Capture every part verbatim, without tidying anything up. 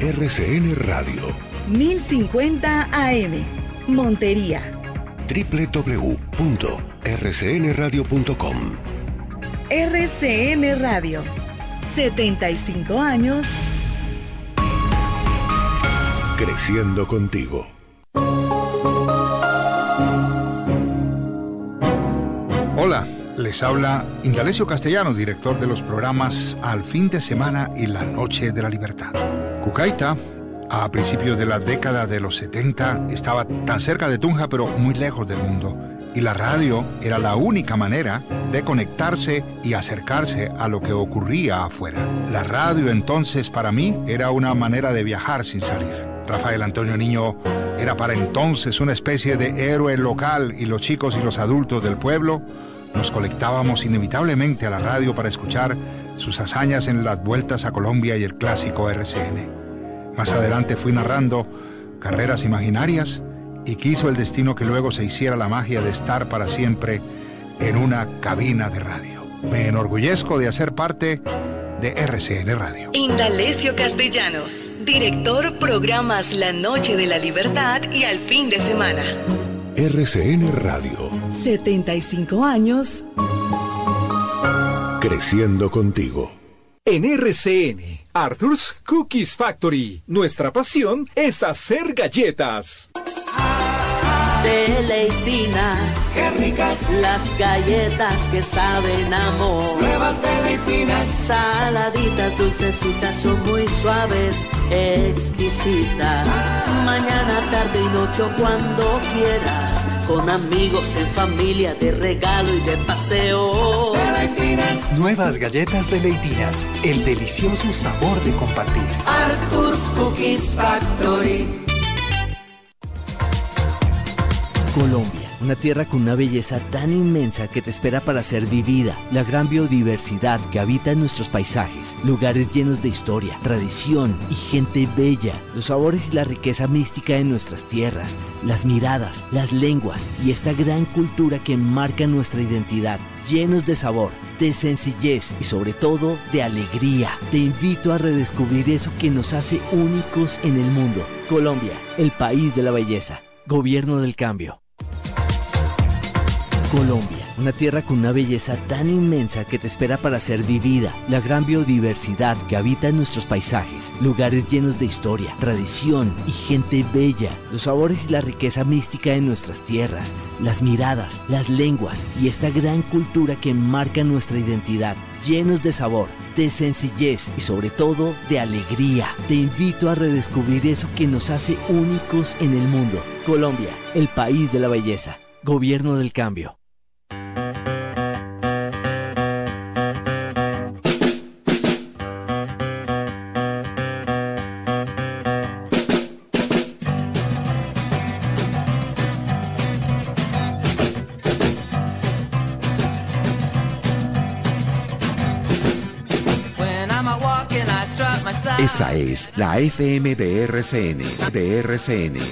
R C N Radio. mil cincuenta A M, Montería. doble u doble u doble u punto r c n radio punto com. R C N Radio. setenta y cinco años. Creciendo contigo. Hola, les habla Indalecio Castellanos, director de los programas Al Fin de Semana y La Noche de la Libertad. Cucaita, a principios de la década de los setenta, estaba tan cerca de Tunja, pero muy lejos del mundo. Y la radio era la única manera de conectarse y acercarse a lo que ocurría afuera. La radio entonces para mí era una manera de viajar sin salir. Rafael Antonio Niño era para entonces una especie de héroe local y los chicos y los adultos del pueblo nos conectábamos inevitablemente a la radio para escuchar sus hazañas en las vueltas a Colombia y el clásico R C N. Más adelante fui narrando carreras imaginarias y quiso el destino que luego se hiciera la magia de estar para siempre en una cabina de radio. Me enorgullezco de hacer parte de R C N Radio. Indalecio Castellanos, director programas La Noche de la Libertad y Al Fin de Semana. R C N Radio. setenta y cinco años. Creciendo contigo. En R C N, Arthur's Cookies Factory, nuestra pasión es hacer galletas. Deleitinas, qué ricas las galletas que saben amor. Nuevas deleitinas, saladitas, dulcecitas, son muy suaves, exquisitas. Ah. Mañana, tarde y noche cuando quieras, con amigos, en familia, de regalo y de paseo. Deleitinas. Nuevas galletas Deleitinas, el delicioso sabor de compartir. Arthur's Cookies Factory. Colombia, una tierra con una belleza tan inmensa que te espera para ser vivida, la gran biodiversidad que habita en nuestros paisajes, lugares llenos de historia, tradición y gente bella, los sabores y la riqueza mística de nuestras tierras, las miradas, las lenguas y esta gran cultura que marca nuestra identidad, llenos de sabor, de sencillez y sobre todo de alegría. Te invito a redescubrir eso que nos hace únicos en el mundo. Colombia, el país de la belleza. Gobierno del Cambio. Colombia, una tierra con una belleza tan inmensa que te espera para ser vivida, la gran biodiversidad que habita en nuestros paisajes, lugares llenos de historia, tradición y gente bella, los sabores y la riqueza mística de nuestras tierras, las miradas, las lenguas y esta gran cultura que marca nuestra identidad, llenos de sabor, de sencillez y sobre todo de alegría. Te invito a redescubrir eso que nos hace únicos en el mundo. Colombia, el país de la belleza. Gobierno del Cambio. Esta es la F M de R C N, de R C N.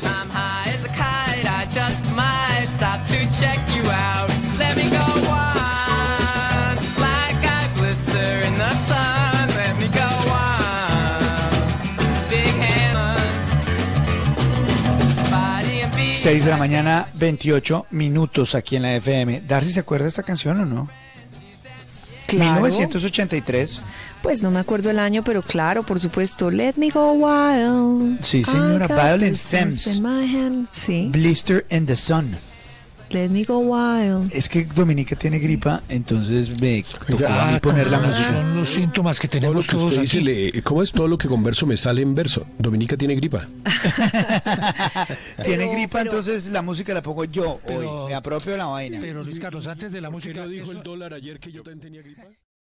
seis de la mañana, veintiocho minutos aquí en la F M. Darcy, ¿se acuerda de esta canción o no? Claro. mil novecientos ochenta y tres. Pues no me acuerdo el año, pero claro, por supuesto. Let me go wild. Sí, señora. Violent Stems. Sí. Blister in the Sun. Let me go wild. Es que Dominica tiene gripa, entonces me tocó a mí poner la música. Son los síntomas que tenemos todo lo que todos usted aquí. dice, le, ¿cómo es? Todo lo que converso me sale en verso. Dominica tiene gripa. Tiene gripa, pero, entonces la música la pongo yo pero, hoy. Me apropio la vaina. Pero Luis Carlos, antes de la música... ¿Qué no dijo el dólar ayer que yo también tenía gripa?